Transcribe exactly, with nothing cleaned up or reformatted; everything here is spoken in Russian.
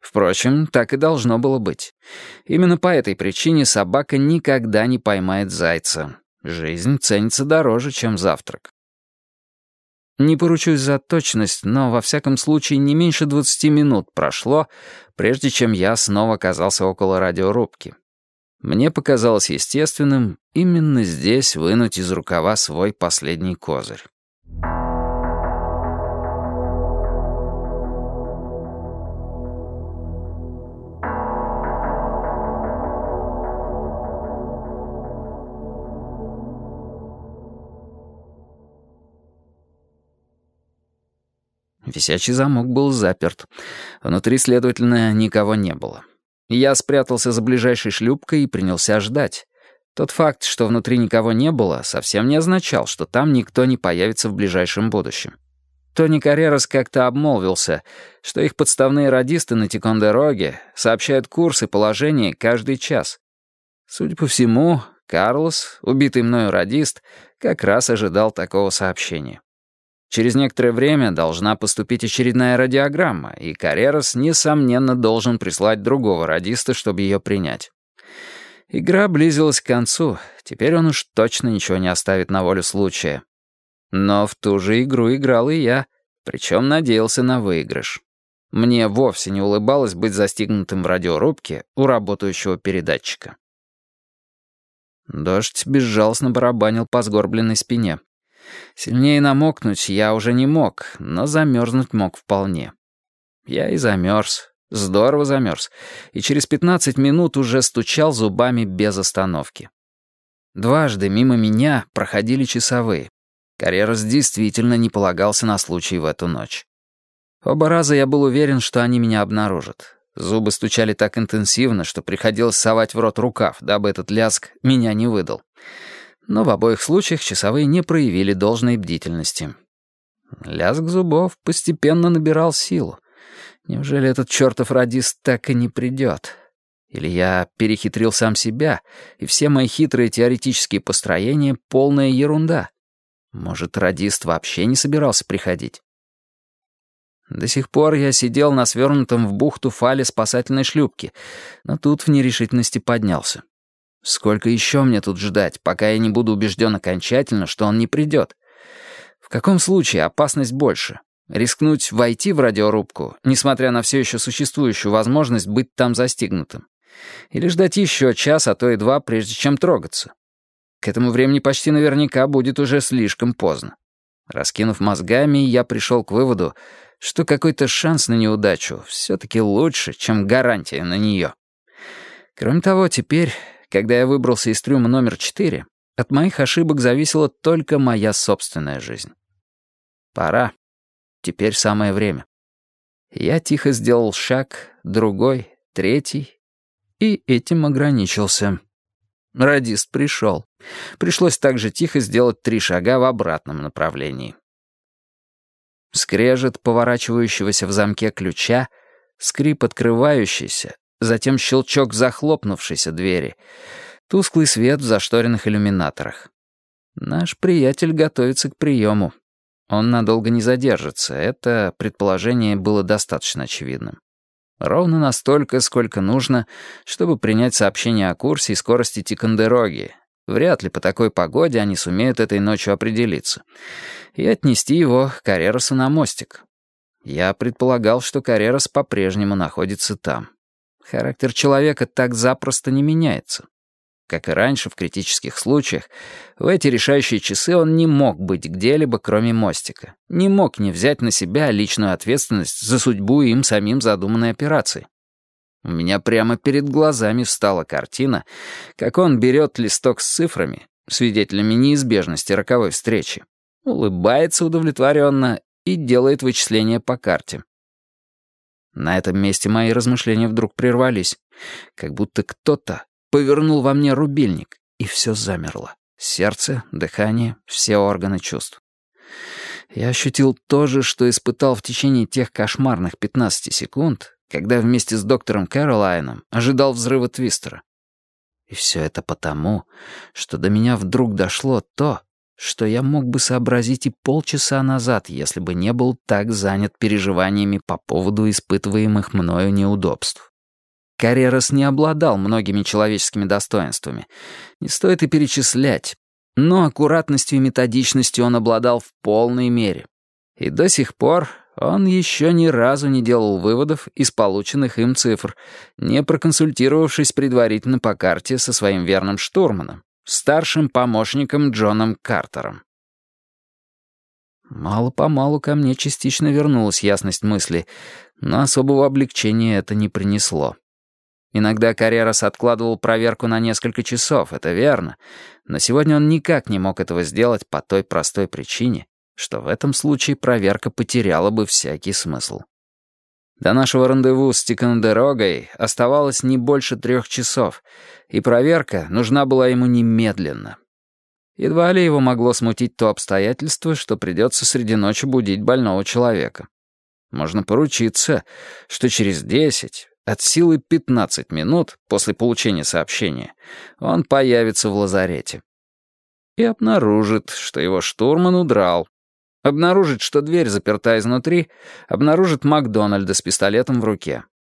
Впрочем, так и должно было быть. Именно по этой причине собака никогда не поймает зайца. Жизнь ценится дороже, чем завтрак. Не поручусь за точность, но во всяком случае не меньше двадцати минут прошло, прежде чем я снова оказался около радиорубки. Мне показалось естественным именно здесь вынуть из рукава свой последний козырь. Висячий замок был заперт. Внутри, следовательно, никого не было. Я спрятался за ближайшей шлюпкой и принялся ждать. Тот факт, что внутри никого не было, совсем не означал, что там никто не появится в ближайшем будущем. Тони Каррерас как-то обмолвился, что их подставные радисты на Тикондероге сообщают курс и положение каждый час. Судя по всему, Карлос, убитый мною радист, как раз ожидал такого сообщения. Через некоторое время должна поступить очередная радиограмма, и Каррерас, несомненно, должен прислать другого радиста, чтобы ее принять. Игра близилась к концу, теперь он уж точно ничего не оставит на волю случая. Но в ту же игру играл и я, причем надеялся на выигрыш. Мне вовсе не улыбалось быть застигнутым в радиорубке у работающего передатчика. Дождь безжалостно барабанил по сгорбленной спине. Сильнее намокнуть я уже не мог, но замерзнуть мог вполне. Я и замерз, здорово замерз, и через пятнадцать минут уже стучал зубами без остановки. Дважды мимо меня проходили часовые. Каррерас действительно не полагался на случай в эту ночь. Оба раза я был уверен, что они меня обнаружат. Зубы стучали так интенсивно, что приходилось совать в рот рукав, дабы этот лязг меня не выдал. Но в обоих случаях часовые не проявили должной бдительности. Лязг зубов постепенно набирал силу. Неужели этот чертов радист так и не придет? Или я перехитрил сам себя, и все мои хитрые теоретические построения — полная ерунда? Может, радист вообще не собирался приходить? До сих пор я сидел на свернутом в бухту фале спасательной шлюпки, но тут в нерешительности поднялся. Сколько еще мне тут ждать, пока я не буду убежден окончательно, что он не придет? В каком случае опасность больше? Рискнуть войти в радиорубку, несмотря на все еще существующую возможность быть там застигнутым? Или ждать еще час, а то и два, прежде чем трогаться? К этому времени почти наверняка будет уже слишком поздно. Раскинув мозгами, я пришел к выводу, что какой-то шанс на неудачу все-таки лучше, чем гарантия на нее. Кроме того, теперь, когда я выбрался из трюма номер четыре, от моих ошибок зависела только моя собственная жизнь. Пора. Теперь самое время. Я тихо сделал шаг, другой, третий, и этим ограничился. Радист пришел. Пришлось также тихо сделать три шага в обратном направлении. Скрежет поворачивающегося в замке ключа, скрип открывающейся, затем щелчок захлопнувшейся двери, тусклый свет в зашторенных иллюминаторах. Наш приятель готовится к приему. Он надолго не задержится, это предположение было достаточно очевидным. Ровно настолько, сколько нужно, чтобы принять сообщение о курсе и скорости Тикондероги. Вряд ли по такой погоде они сумеют этой ночью определиться. И отнести его к Каррерасу на мостик. Я предполагал, что Каррерас по-прежнему находится там. Характер человека так запросто не меняется. Как и раньше в критических случаях, в эти решающие часы он не мог быть где-либо, кроме мостика. Не мог не взять на себя личную ответственность за судьбу им самим задуманной операции. У меня прямо перед глазами встала картина, как он берет листок с цифрами, свидетелями неизбежности роковой встречи, улыбается удовлетворенно и делает вычисления по карте. На этом месте мои размышления вдруг прервались, как будто кто-то повернул во мне рубильник, и все замерло. Сердце, дыхание, все органы чувств. Я ощутил то же, что испытал в течение тех кошмарных пятнадцати секунд, когда вместе с доктором Кэролайном ожидал взрыва твистера. И все это потому, что до меня вдруг дошло то, что я мог бы сообразить и полчаса назад, если бы не был так занят переживаниями по поводу испытываемых мною неудобств. Каррерас не обладал многими человеческими достоинствами. Не стоит и перечислять. Но аккуратностью и методичностью он обладал в полной мере. И до сих пор он еще ни разу не делал выводов из полученных им цифр, не проконсультировавшись предварительно по карте со своим верным штурманом, старшим помощником Джоном Картером. Мало-помалу ко мне частично вернулась ясность мысли, но особого облегчения это не принесло. Иногда Каррерас откладывал проверку на несколько часов, это верно, но сегодня он никак не мог этого сделать по той простой причине, что в этом случае проверка потеряла бы всякий смысл. До нашего рандеву с Тикондерогой оставалось не больше трех часов, и проверка нужна была ему немедленно. Едва ли его могло смутить то обстоятельство, что придется среди ночи будить больного человека. Можно поручиться, что через десять, от силы пятнадцать минут после получения сообщения он появится в лазарете. И обнаружит, что его штурман удрал. Обнаружит, что дверь заперта изнутри, обнаружит Макдональда с пистолетом в руке.